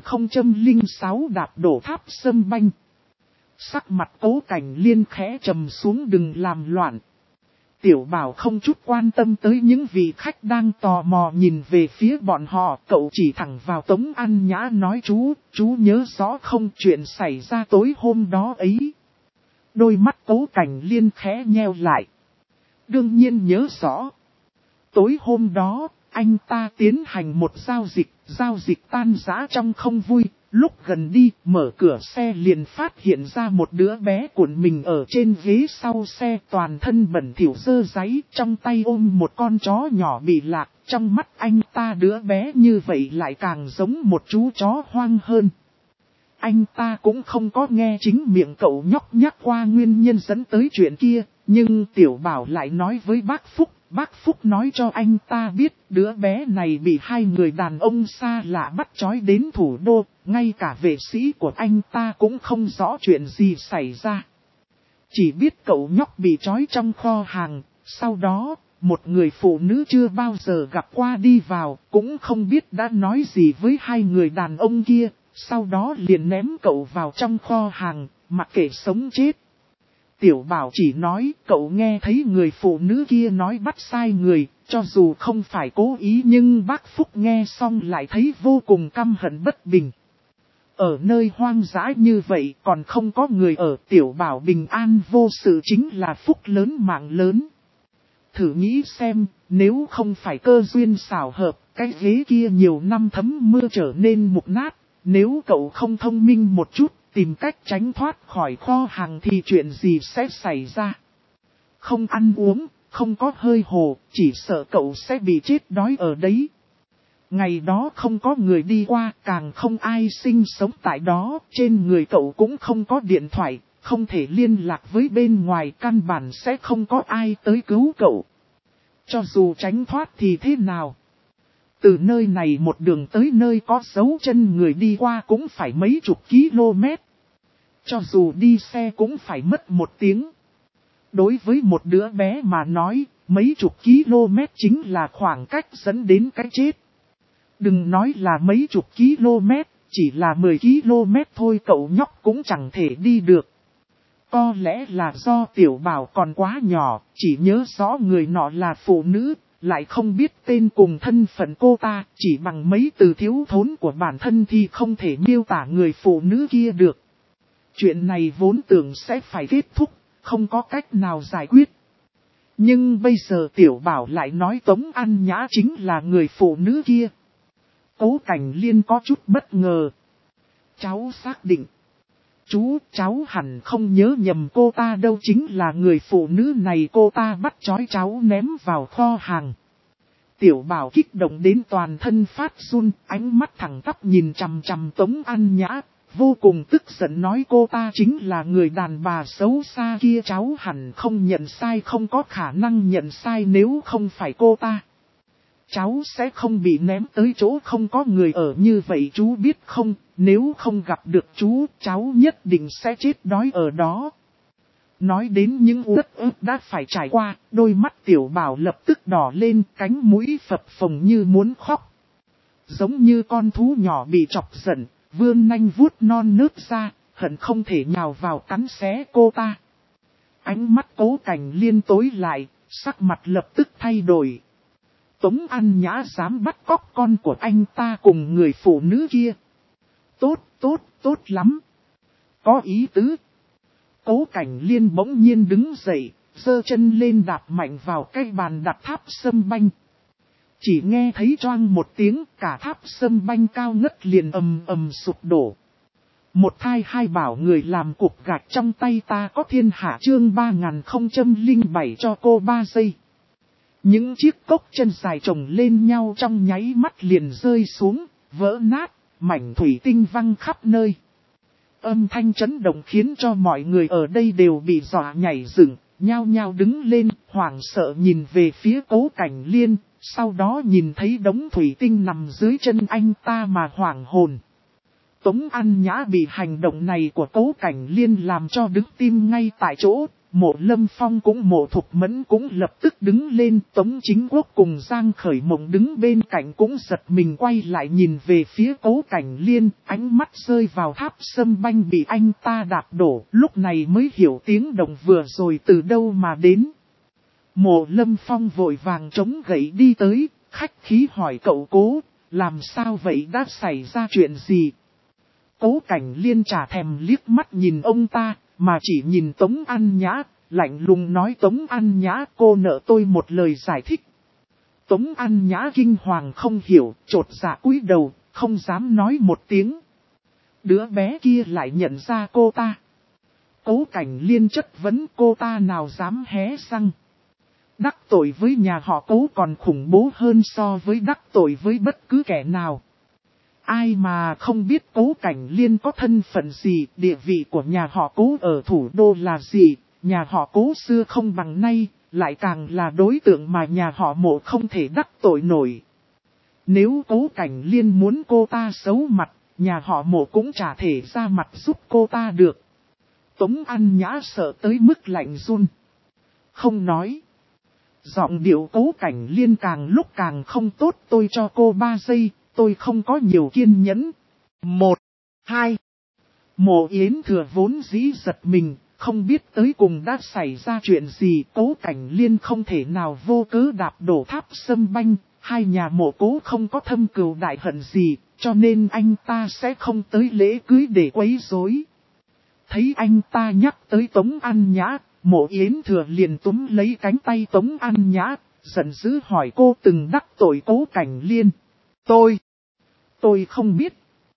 3006 đạp đổ tháp sâm banh. Sắc mặt Cố Cảnh Liên khẽ trầm xuống, đừng làm loạn. Tiểu Bảo không chút quan tâm tới những vị khách đang tò mò nhìn về phía bọn họ, cậu chỉ thẳng vào Tống An Nhã nói, chú nhớ rõ không, chuyện xảy ra tối hôm đó ấy. Đôi mắt Cố Cảnh Liên khẽ nheo lại. Đương nhiên nhớ rõ. Tối hôm đó, anh ta tiến hành một giao dịch tan rã trong không vui, lúc gần đi, mở cửa xe liền phát hiện ra một đứa bé cuộn mình ở trên ghế sau xe, toàn thân bẩn thỉu dơ dáy, trong tay ôm một con chó nhỏ bị lạc, trong mắt anh ta đứa bé như vậy lại càng giống một chú chó hoang hơn. Anh ta cũng không có nghe chính miệng cậu nhóc nhắc qua nguyên nhân dẫn tới chuyện kia, nhưng Tiểu Bảo lại nói với bác Phúc. Bác Phúc nói cho anh ta biết đứa bé này bị hai người đàn ông xa lạ bắt trói đến thủ đô, ngay cả vệ sĩ của anh ta cũng không rõ chuyện gì xảy ra. Chỉ biết cậu nhóc bị trói trong kho hàng, sau đó, một người phụ nữ chưa bao giờ gặp qua đi vào, cũng không biết đã nói gì với hai người đàn ông kia, sau đó liền ném cậu vào trong kho hàng, mặc kệ sống chết. Tiểu Bảo chỉ nói cậu nghe thấy người phụ nữ kia nói bắt sai người, cho dù không phải cố ý nhưng bác Phúc nghe xong lại thấy vô cùng căm hận bất bình. Ở nơi hoang dã như vậy còn không có người ở, Tiểu Bảo bình an vô sự chính là phúc lớn mạng lớn. Thử nghĩ xem, nếu không phải cơ duyên xảo hợp, cái ghế kia nhiều năm thấm mưa trở nên mục nát, nếu cậu không thông minh một chút, tìm cách tránh thoát khỏi kho hàng thì chuyện gì sẽ xảy ra. Không ăn uống, không có hơi hồ, chỉ sợ cậu sẽ bị chết đói ở đấy. Ngày đó không có người đi qua, càng không ai sinh sống tại đó, trên người cậu cũng không có điện thoại, không thể liên lạc với bên ngoài, căn bản sẽ không có ai tới cứu cậu. Cho dù tránh thoát thì thế nào? Từ nơi này một đường tới nơi có dấu chân người đi qua cũng phải mấy chục km. Cho dù đi xe cũng phải mất 1 tiếng. Đối với một đứa bé mà nói, mấy chục km chính là khoảng cách dẫn đến cái chết. Đừng nói là mấy chục km, chỉ là 10 km thôi cậu nhóc cũng chẳng thể đi được. Có lẽ là do Tiểu Bảo còn quá nhỏ, chỉ nhớ rõ người nọ là phụ nữ, lại không biết tên cùng thân phận cô ta, chỉ bằng mấy từ thiếu thốn của bản thân thì không thể miêu tả người phụ nữ kia được. Chuyện này vốn tưởng sẽ phải kết thúc, không có cách nào giải quyết. Nhưng bây giờ Tiểu Bảo lại nói Tống An Nhã chính là người phụ nữ kia. Cố Cảnh Liên có chút bất ngờ. Cháu xác định. Cháu hẳn không nhớ nhầm cô ta đâu, chính là người phụ nữ này, cô ta bắt trói cháu ném vào kho hàng. Tiểu Bảo kích động đến toàn thân phát run, ánh mắt thẳng tắp nhìn chằm chằm Tống An Nhã, vô cùng tức giận nói cô ta chính là người đàn bà xấu xa kia, cháu hẳn không nhận sai, không có khả năng nhận sai, nếu không phải cô ta. Cháu sẽ không bị ném tới chỗ không có người ở như vậy, chú biết không, nếu không gặp được chú, cháu nhất định sẽ chết đói ở đó. Nói đến những uất ức đã phải trải qua, đôi mắt Tiểu Bảo lập tức đỏ lên, cánh mũi phập phồng như muốn khóc. Giống như con thú nhỏ bị chọc giận, vươn nanh vuốt non nớt ra, hận không thể nhào vào cắn xé cô ta. Ánh mắt Cố Cảnh Liên tối lại, sắc mặt lập tức thay đổi. Tống An Nhã dám bắt cóc con của anh ta cùng người phụ nữ kia. Tốt lắm. Có ý tứ. Cố Cảnh Liên bỗng nhiên đứng dậy, giơ chân lên đạp mạnh vào cái bàn đặt tháp sâm banh. Chỉ nghe thấy choang một tiếng, cả tháp sâm banh cao ngất liền ầm ầm sụp đổ. Một thai hai bảo người làm cục gạch trong tay ta có thiên hạ, chương 3007 cho cô 3 giây. Những chiếc cốc chân dài chồng lên nhau trong nháy mắt liền rơi xuống, vỡ nát, mảnh thủy tinh văng khắp nơi. Âm thanh chấn động khiến cho mọi người ở đây đều bị dọa nhảy dựng, nhao nhao đứng lên, hoảng sợ nhìn về phía Cố Cảnh Liên, sau đó nhìn thấy đống thủy tinh nằm dưới chân anh ta mà hoảng hồn. Tống An Nhã bị hành động này của Cố Cảnh Liên làm cho đứng tim ngay tại chỗ. Mộ Lâm Phong cũng Mộ Thục Mẫn cũng lập tức đứng lên, Tống Chính Quốc cùng Giang Khởi Mộng đứng bên cạnh cũng giật mình quay lại nhìn về phía Cố Cảnh Liên, ánh mắt rơi vào tháp sâm banh bị anh ta đạp đổ, lúc này mới hiểu tiếng động vừa rồi từ đâu mà đến. Mộ Lâm Phong vội vàng chống gậy đi tới, khách khí hỏi cậu Cố, làm sao vậy, đã xảy ra chuyện gì? Cố Cảnh Liên chả thèm liếc mắt nhìn ông ta, mà chỉ nhìn Tống An Nhã, lạnh lùng nói Tống An Nhã, cô nợ tôi một lời giải thích. Tống An Nhã kinh hoàng không hiểu, chột dạ cúi đầu, không dám nói một tiếng. Đứa bé kia lại nhận ra cô ta. Cố Cảnh Liên chất vấn cô ta nào dám hé răng. Đắc tội với nhà họ Cố còn khủng bố hơn so với đắc tội với bất cứ kẻ nào. Ai mà không biết Cố Cảnh Liên có thân phận gì, địa vị của nhà họ Cố ở thủ đô là gì, nhà họ Cố xưa không bằng nay, lại càng là đối tượng mà nhà họ Mộ không thể đắc tội nổi. Nếu Cố Cảnh Liên muốn cô ta xấu mặt, nhà họ Mộ cũng chả thể ra mặt giúp cô ta được. Tống An Nhã sợ tới mức lạnh run. Không nói. Giọng điệu Cố Cảnh Liên càng lúc càng không tốt, tôi cho cô 3 giây. Tôi không có nhiều kiên nhẫn. 1, 2. Mộ Yến Thừa vốn dĩ giật mình, không biết tới cùng đã xảy ra chuyện gì. Cố Cảnh Liên không thể nào vô cớ đạp đổ tháp sâm banh. Hai nhà Mộ Cố không có thâm cừu đại hận gì, cho nên anh ta sẽ không tới lễ cưới để quấy rối. Thấy anh ta nhắc tới Tống An Nhã, Mộ Yến Thừa liền túm lấy cánh tay Tống An Nhã, giận dữ hỏi cô từng đắc tội Cố Cảnh Liên. Tôi không biết.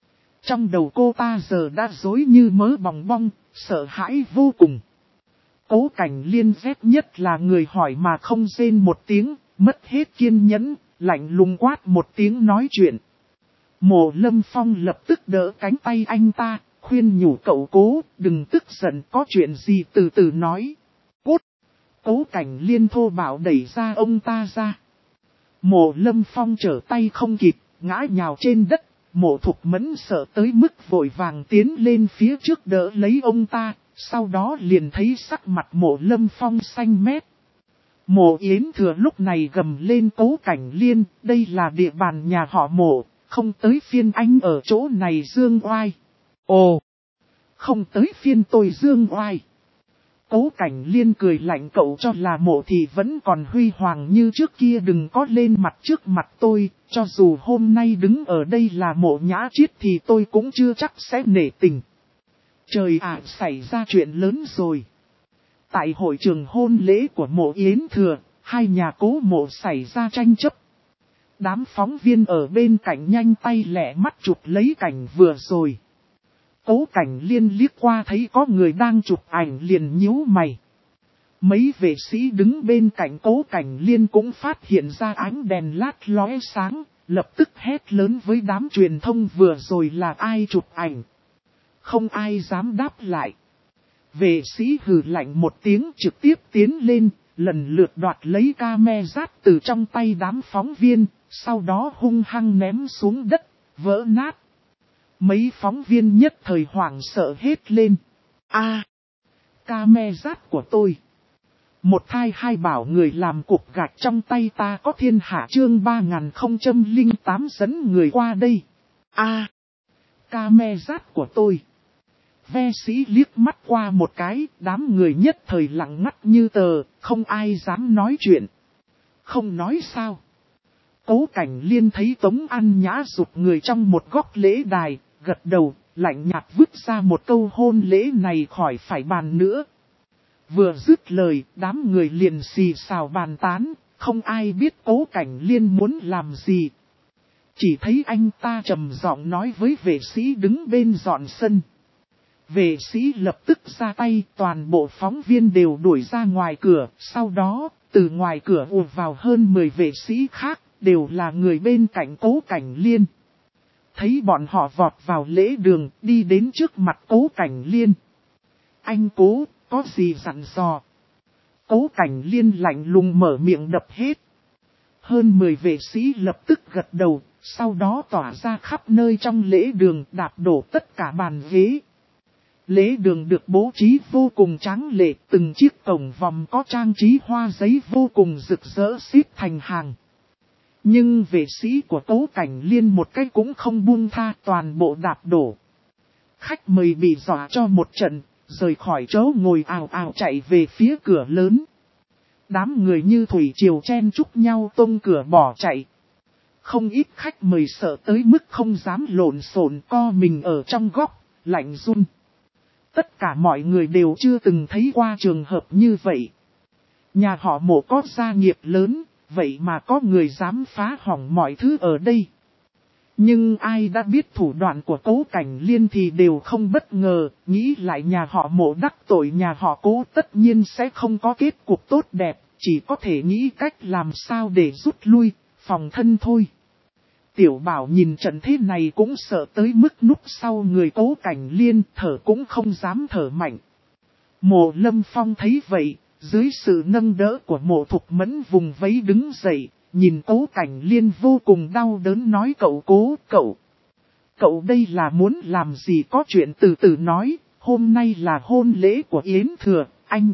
Trong đầu cô ta giờ đã rối như mớ bòng bong, sợ hãi vô cùng. Cố Cảnh Liên ghét nhất là người hỏi mà không rên một tiếng, mất hết kiên nhẫn, lạnh lùng quát một tiếng nói chuyện. Mộ Lâm Phong lập tức đỡ cánh tay anh ta, khuyên nhủ cậu Cố, đừng tức giận, có chuyện gì từ từ nói. Cút! Cố Cảnh Liên thô bạo đẩy ra ông ta ra. Mộ Lâm Phong trở tay không kịp, ngã nhào trên đất. Mộ Thục Mẫn sợ tới mức vội vàng tiến lên phía trước đỡ lấy ông ta, sau đó liền thấy sắc mặt Mộ Lâm Phong xanh mét. Mộ Yến Thừa lúc này gầm lên Cố Cảnh Liên, đây là địa bàn nhà họ Mộ, không tới phiên anh ở chỗ này dương oai. Ồ, không tới phiên tôi dương oai. Cố Cảnh Liên cười lạnh, cậu cho là Mộ thì vẫn còn huy hoàng như trước kia, đừng có lên mặt trước mặt tôi, cho dù hôm nay đứng ở đây là Mộ Nhã Chiết thì tôi cũng chưa chắc sẽ nể tình. Trời ạ, xảy ra chuyện lớn rồi. Tại hội trường hôn lễ của Mộ Yến Thừa, hai nhà Cố Mộ xảy ra tranh chấp. Đám phóng viên ở bên cạnh nhanh tay lẹ mắt chụp lấy cảnh vừa rồi. Cố Cảnh Liên liếc qua thấy có người đang chụp ảnh liền nhíu mày. Mấy vệ sĩ đứng bên cạnh Cố Cảnh Liên cũng phát hiện ra ánh đèn lát lóe sáng, lập tức hét lớn với đám truyền thông vừa rồi là ai chụp ảnh. Không ai dám đáp lại. Vệ sĩ hừ lạnh một tiếng trực tiếp tiến lên, lần lượt đoạt lấy camera từ trong tay đám phóng viên, sau đó hung hăng ném xuống đất, vỡ nát. Mấy phóng viên nhất thời hoảng sợ hết lên. Camera của tôi. Một thai hai bảo người làm cục gạch trong tay ta có thiên hạ chương 3008 dẫn người qua đây. Camera của tôi. Ve sĩ liếc mắt qua một cái, đám người nhất thời lặng ngắt như tờ, không ai dám nói chuyện. Không nói sao. Cố Cảnh Liên thấy Tống An Nhã rụt người trong một góc lễ đài, gật đầu, lạnh nhạt vứt ra một câu hôn lễ này khỏi phải bàn nữa. Vừa dứt lời, đám người liền xì xào bàn tán, không ai biết Cố Cảnh Liên muốn làm gì. Chỉ thấy anh ta trầm giọng nói với vệ sĩ đứng bên dọn sân. Vệ sĩ lập tức ra tay, toàn bộ phóng viên đều đuổi ra ngoài cửa, sau đó, từ ngoài cửa ùa vào hơn 10 vệ sĩ khác, đều là người bên cạnh Cố Cảnh Liên. Thấy bọn họ vọt vào lễ đường, đi đến trước mặt Cố Cảnh Liên. Anh Cố, có gì dặn dò? Cố Cảnh Liên lạnh lùng mở miệng đập hết. Hơn 10 vệ sĩ lập tức gật đầu, sau đó tỏa ra khắp nơi trong lễ đường, đạp đổ tất cả bàn ghế. Lễ đường được bố trí vô cùng tráng lệ, từng chiếc cổng vòm có trang trí hoa giấy vô cùng rực rỡ xếp thành hàng. Nhưng vệ sĩ của Cố Cảnh Liên một cái cũng không buông tha, toàn bộ đạp đổ. Khách mời bị dọa cho một trận, rời khỏi chỗ ngồi ào ào chạy về phía cửa lớn. Đám người như thủy triều chen chúc nhau tung cửa bỏ chạy. Không ít khách mời sợ tới mức không dám lộn xộn co mình ở trong góc, lạnh run. Tất cả mọi người đều chưa từng thấy qua trường hợp như vậy. Nhà họ Mộ có gia nghiệp lớn, vậy mà có người dám phá hỏng mọi thứ ở đây. Nhưng ai đã biết thủ đoạn của Cố Cảnh Liên thì đều không bất ngờ, nghĩ lại nhà họ Mộ đắc tội nhà họ Cố tất nhiên sẽ không có kết cục tốt đẹp, chỉ có thể nghĩ cách làm sao để rút lui, phòng thân thôi. Tiểu Bảo nhìn trận thế này cũng sợ tới mức núp sau người Cố Cảnh Liên, thở cũng không dám thở mạnh. Mộ Lâm Phong thấy vậy, dưới sự nâng đỡ của Mộ Thục Mẫn vùng vẫy đứng dậy, nhìn Cố Cảnh Liên vô cùng đau đớn nói cậu Cố, cậu đây là muốn làm gì, có chuyện từ từ nói, hôm nay là hôn lễ của Yến Thừa, anh.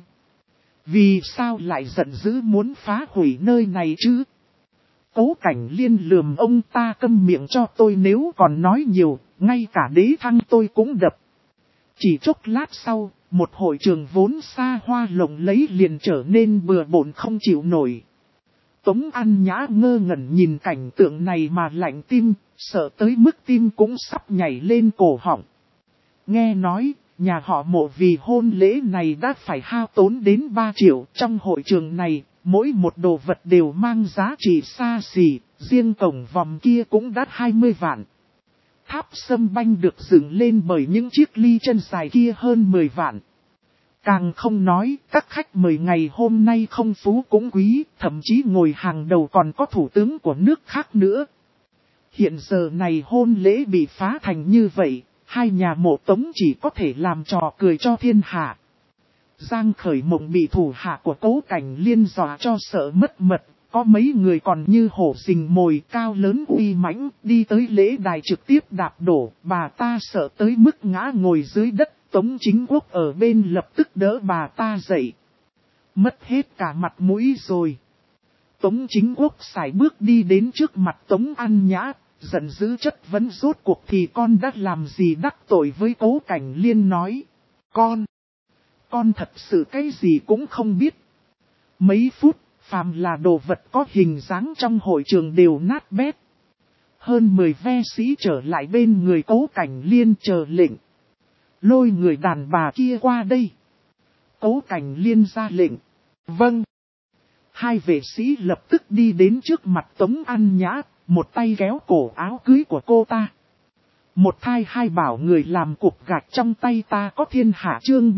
Vì sao lại giận dữ muốn phá hủy nơi này chứ? Cố Cảnh Liên lườm ông ta, câm miệng cho tôi, nếu còn nói nhiều, ngay cả đế thăng tôi cũng đập. Chỉ chốc lát sau, một hội trường vốn xa hoa lộng lẫy liền trở nên bừa bộn không chịu nổi. Tống An Nhã ngơ ngẩn nhìn cảnh tượng này mà lạnh tim, sợ tới mức tim cũng sắp nhảy lên cổ họng. Nghe nói, nhà họ Mộ vì hôn lễ này đã phải hao tốn đến 3 triệu, trong hội trường này, mỗi một đồ vật đều mang giá trị xa xỉ, riêng cổng vòm kia cũng đắt 20 vạn. tháp sâm banh được dựng lên bởi những chiếc ly chân dài kia hơn 10 vạn. Càng không nói, các khách mời ngày hôm nay không phú cũng quý, thậm chí ngồi hàng đầu còn có thủ tướng của nước khác nữa. Hiện giờ này hôn lễ bị phá thành như vậy, hai nhà mộ Tống chỉ có thể làm trò cười cho thiên hạ. Giang Khởi Mộng bị thủ hạ của Cố Cảnh Liên dọa cho sợ mất mật, có mấy người còn như hổ rình mồi cao lớn uy mãnh, đi tới lễ đài trực tiếp đạp đổ, bà ta sợ tới mức ngã ngồi dưới đất, Tống Chính Quốc ở bên lập tức đỡ bà ta dậy. Mất hết cả mặt mũi rồi. Tống Chính Quốc sải bước đi đến trước mặt Tống An Nhã, giận dữ chất vấn rốt cuộc thì con đã làm gì đắc tội với Cố Cảnh Liên nói. Con thật sự cái gì cũng không biết. Mấy phút, phàm là đồ vật có hình dáng trong hội trường đều nát bét. Hơn 10 ve sĩ trở lại bên người Cố Cảnh Liên chờ lệnh. Lôi người đàn bà kia qua đây. Cố Cảnh Liên ra lệnh. Vâng. Hai vệ sĩ lập tức đi đến trước mặt Tống An Nhã, một tay kéo cổ áo cưới của cô ta. Một thai hai bảo người làm cục gạch trong tay ta có thiên hạ chương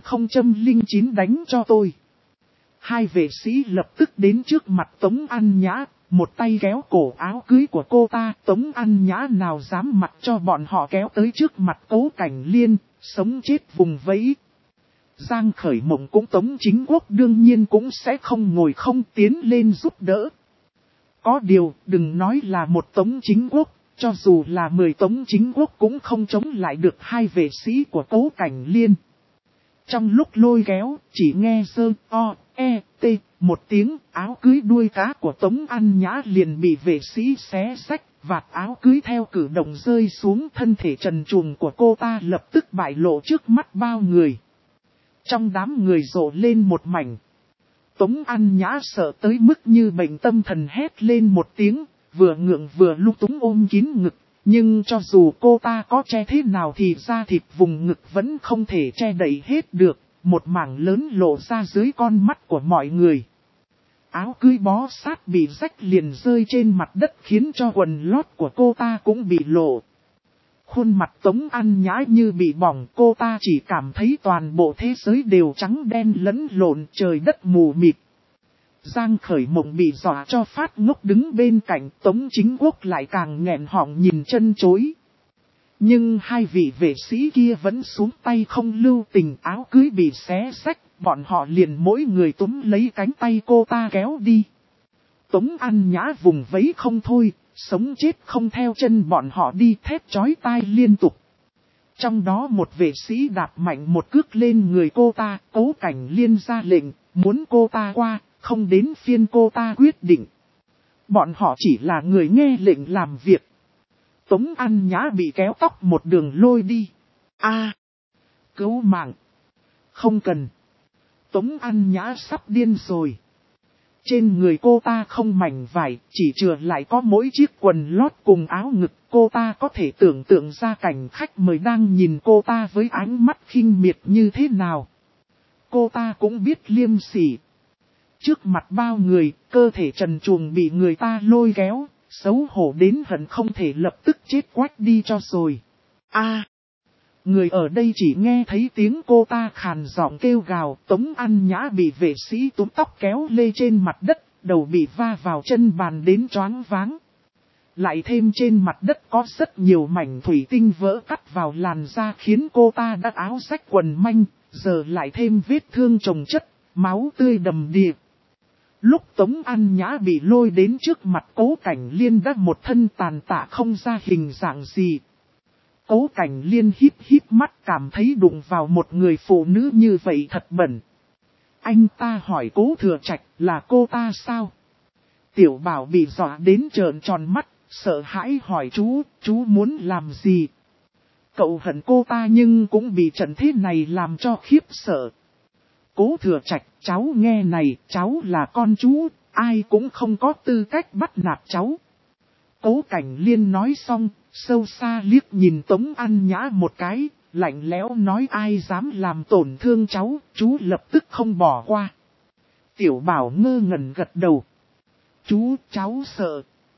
3009 đánh cho tôi. Hai vệ sĩ lập tức đến trước mặt Tống An Nhã, một tay kéo cổ áo cưới của cô ta. Tống An Nhã nào dám mặc cho bọn họ kéo tới trước mặt Cố Cảnh Liên, sống chết vùng vẫy. Giang Khởi Mộng cũng Tống Chính Quốc đương nhiên cũng sẽ không ngồi không tiến lên giúp đỡ. Có điều, đừng nói là một Tống Chính Quốc, cho dù là 10 Tống Chính Quốc cũng không chống lại được hai vệ sĩ của Cố Cảnh Liên. Trong lúc lôi kéo, chỉ nghe sơ o, e, t, một tiếng, áo cưới đuôi cá của Tống An Nhã liền bị vệ sĩ xé xách, vạt áo cưới theo cử động rơi xuống, thân thể trần truồng của cô ta lập tức bại lộ trước mắt bao người. Trong đám người rộ lên một mảnh. Tống An Nhã sợ tới mức như bệnh tâm thần hét lên một tiếng, vừa ngượng vừa lung túng ôm kín ngực. Nhưng cho dù cô ta có che thế nào thì da thịt vùng ngực vẫn không thể che đậy hết được, một mảng lớn lộ ra dưới con mắt của mọi người. Áo cưới bó sát bị rách liền rơi trên mặt đất khiến cho quần lót của cô ta cũng bị lộ. Khuôn mặt Tống An Nhã như bị bỏng, cô ta chỉ cảm thấy toàn bộ thế giới đều trắng đen lẫn lộn, trời đất mù mịt. Giang Khởi Mộng bị dọa cho phát ngốc đứng bên cạnh, Tống Chính Quốc lại càng nghẹn họng nhìn chân chối. Nhưng hai vị vệ sĩ kia vẫn xuống tay không lưu tình, áo cưới bị xé xách, bọn họ liền mỗi người túm lấy cánh tay cô ta kéo đi. Tống An Nhã vùng vẫy không thôi, sống chết không theo chân bọn họ đi, thét chói tai liên tục. Trong đó một vệ sĩ đạp mạnh một cước lên người cô ta, Cố Cảnh Liên ra lệnh, muốn cô ta qua, không đến phiên cô ta quyết định. Bọn họ chỉ là người nghe lệnh làm việc. Tống An Nhã bị kéo tóc một đường lôi đi. Cứu mạng. Không cần. Tống An Nhã sắp điên rồi. Trên người cô ta không mảnh vải, chỉ chừa lại có mỗi chiếc quần lót cùng áo ngực. Cô ta có thể tưởng tượng ra cảnh khách mời đang nhìn cô ta với ánh mắt khinh miệt như thế nào. Cô ta cũng biết liêm sỉ. Trước mặt bao người, cơ thể trần truồng bị người ta lôi kéo, xấu hổ đến hận không thể lập tức chết quách đi cho rồi. Người ở đây chỉ nghe thấy tiếng cô ta khàn giọng kêu gào, Tống An Nhã bị vệ sĩ túm tóc kéo lê trên mặt đất, đầu bị va vào chân bàn đến choáng váng. Lại thêm trên mặt đất có rất nhiều mảnh thủy tinh vỡ cắt vào làn da khiến cô ta đã áo rách quần manh, giờ lại thêm vết thương chồng chất, máu tươi đầm đìa. Lúc Tống An Nhã bị lôi đến trước mặt Cố Cảnh Liên đã một thân tàn tạ không ra hình dạng gì. Cố Cảnh Liên híp híp mắt cảm thấy đụng vào một người phụ nữ như vậy thật bẩn. Anh ta hỏi Cố Thừa Trạch là cô ta sao? Tiểu Bảo bị dọa đến trợn tròn mắt, sợ hãi hỏi chú muốn làm gì? Cậu hận cô ta nhưng cũng bị trận thế này làm cho khiếp sợ. Cố Thừa Trạch, cháu nghe này, cháu là con chú, ai cũng không có tư cách bắt nạt cháu. Cố Cảnh Liên nói xong, sâu xa liếc nhìn Tống An Nhã một cái, lạnh lẽo nói ai dám làm tổn thương cháu, chú lập tức không bỏ qua. Tiểu Bảo ngơ ngẩn gật đầu. Cháu sợ.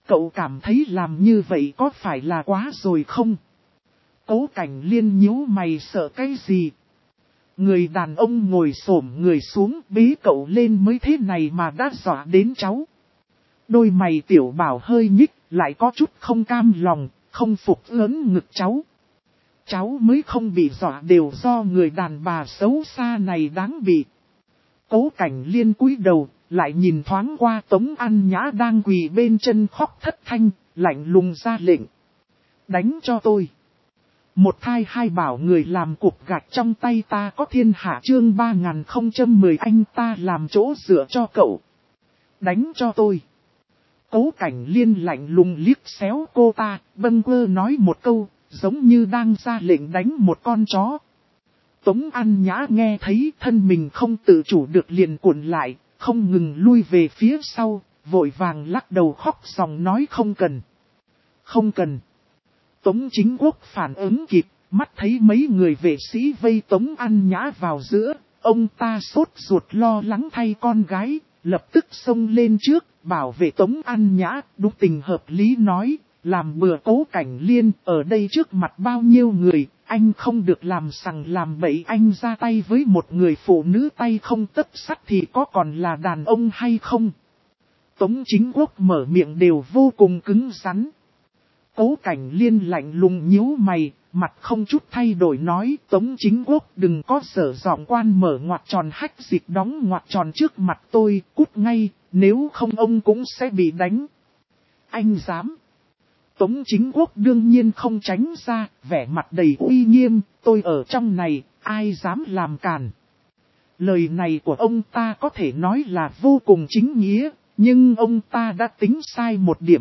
cậu cảm thấy làm như vậy có phải là quá rồi không? Cố Cảnh Liên nhíu mày sợ cái gì? Người đàn ông ngồi xổm người xuống bế cậu lên mới thế này mà đã dọa đến cháu. Đôi mày Tiểu Bảo hơi nhích, lại có chút không cam lòng, không phục ớn ngực cháu. Cháu mới không bị dọa đều do người đàn bà xấu xa này đáng bị. Cố Cảnh Liên cúi đầu, lại nhìn thoáng qua Tống An Nhã đang quỳ bên chân khóc thất thanh, lạnh lùng ra lệnh. Đánh cho tôi. Một thai hai bảo người làm cục gạch trong tay ta có thiên hạ chương 3010 anh ta làm chỗ dựa cho cậu. Đánh cho tôi. Cố Cảnh Liên lạnh lùng liếc xéo cô ta, bâng quơ nói một câu, giống như đang ra lệnh đánh một con chó. Tống An Nhã nghe thấy thân mình không tự chủ được liền cuộn lại, không ngừng lui về phía sau, vội vàng lắc đầu khóc ròng nói không cần. Không cần. Tống Chính Quốc phản ứng kịp, mắt thấy mấy người vệ sĩ vây Tống An Nhã vào giữa, ông ta sốt ruột lo lắng thay con gái, lập tức xông lên trước, bảo vệ Tống An Nhã, đúng tình hợp lý nói, làm bừa Cố Cảnh Liên, ở đây trước mặt bao nhiêu người, anh không được làm sằng làm bậy, anh ra tay với một người phụ nữ tay không tấc sắt thì có còn là đàn ông hay không? Tống Chính Quốc mở miệng đều vô cùng cứng rắn. Cố Cảnh Liên lạnh lùng nhíu mày, mặt không chút thay đổi nói Tống Chính Quốc đừng có sở giọng quan mở ngoặc tròn hách dịch đóng ngoặc tròn trước mặt tôi, cút ngay, nếu không ông cũng sẽ bị đánh. Anh dám. Tống Chính Quốc đương nhiên không tránh ra, vẻ mặt đầy uy nghiêm, tôi ở trong này, ai dám làm càn. Lời này của ông ta có thể nói là vô cùng chính nghĩa, nhưng ông ta đã tính sai một điểm.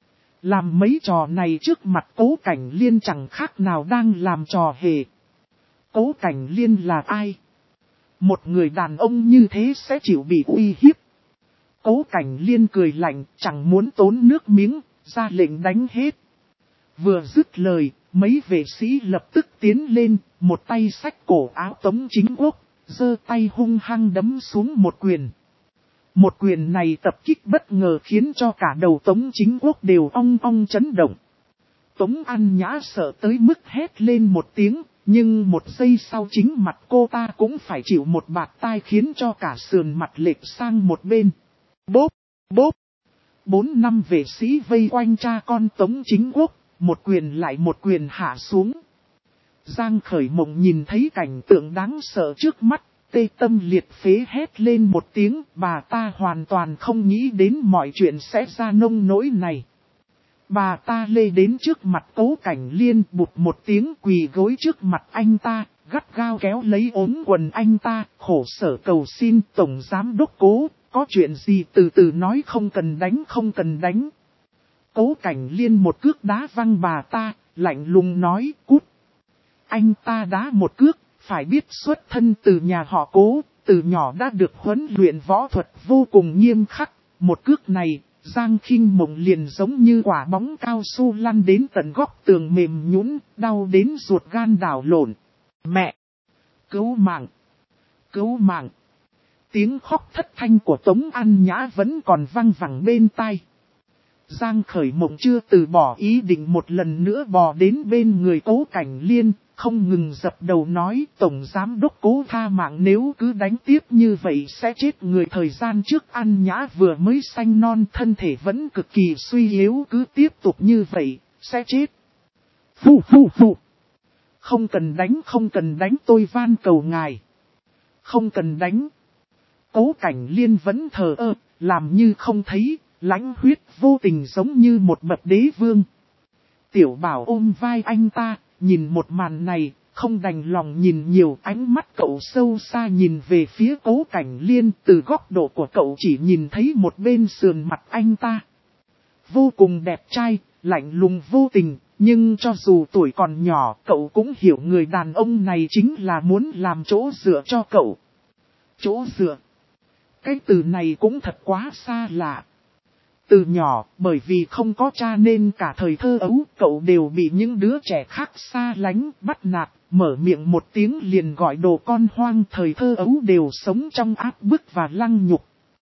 Làm mấy trò này trước mặt Cố Cảnh Liên chẳng khác nào đang làm trò hề. Cố Cảnh Liên là ai? Một người đàn ông như thế sẽ chịu bị uy hiếp. Cố Cảnh Liên cười lạnh, chẳng muốn tốn nước miếng, ra lệnh đánh hết. Vừa dứt lời, mấy vệ sĩ lập tức tiến lên, một tay xách cổ áo Tống Chính Quốc, giơ tay hung hăng đấm xuống một quyền. Một quyền này tập kích bất ngờ khiến cho cả đầu Tống Chính Quốc đều ong ong chấn động. Tống An Nhã sợ tới mức hét lên một tiếng, nhưng một giây sau chính mặt cô ta cũng phải chịu một bạt tai khiến cho cả sườn mặt lệch sang một bên. Bốp, bốp. 4 năm vệ sĩ vây quanh cha con Tống Chính Quốc, một quyền lại một quyền hạ xuống. Giang Khởi Mộng nhìn thấy cảnh tượng đáng sợ trước mắt, tê tâm liệt phế hét lên một tiếng, bà ta hoàn toàn không nghĩ đến mọi chuyện sẽ ra nông nỗi này. Bà ta lê đến trước mặt Cố Cảnh Liên bụt một tiếng quỳ gối trước mặt anh ta, gắt gao kéo lấy ống quần anh ta, khổ sở cầu xin Tổng Giám Đốc Cố, có chuyện gì từ từ nói không cần đánh không cần đánh. Cố Cảnh Liên một cước đá văng bà ta, lạnh lùng nói cút. Anh ta đá một cước, phải biết xuất thân từ nhà họ Cố, từ nhỏ đã được huấn luyện võ thuật vô cùng nghiêm khắc. Một cước này, Giang Khinh Mộng liền giống như quả bóng cao su lăn đến tận góc tường mềm nhũn, đau đến ruột gan đảo lộn. Mẹ! Cứu mạng! Cứu mạng! Tiếng khóc thất thanh của Tống An Nhã vẫn còn vang vẳng bên tai. Giang Khởi Mộng chưa từ bỏ ý định một lần nữa bò đến bên người Cố Cảnh Liên, không ngừng dập đầu nói Tổng Giám Đốc Cố tha mạng, nếu cứ đánh tiếp như vậy sẽ chết người. Thời gian trước An Nhã vừa mới sanh non, thân thể vẫn cực kỳ suy yếu, cứ tiếp tục như vậy, sẽ chết. Phù phù phù. Không cần đánh tôi van cầu ngài. Không cần đánh. Cố Cảnh Liên vẫn thờ ơ, làm như không thấy, lãnh huyết vô tình giống như một bậc đế vương. Tiểu Bảo ôm vai anh ta, nhìn một màn này, không đành lòng nhìn nhiều, ánh mắt cậu sâu xa nhìn về phía Cố Cảnh Liên, từ góc độ của cậu chỉ nhìn thấy một bên sườn mặt anh ta. Vô cùng đẹp trai, lạnh lùng vô tình, nhưng cho dù tuổi còn nhỏ, cậu cũng hiểu người đàn ông này chính là muốn làm chỗ dựa cho cậu. Chỗ dựa. Cái từ này cũng thật quá xa lạ. Từ nhỏ, bởi vì không có cha nên cả thời thơ ấu, cậu đều bị những đứa trẻ khác xa lánh, bắt nạt, mở miệng một tiếng liền gọi đồ con hoang. Thời thơ ấu đều sống trong áp bức và lăng nhục.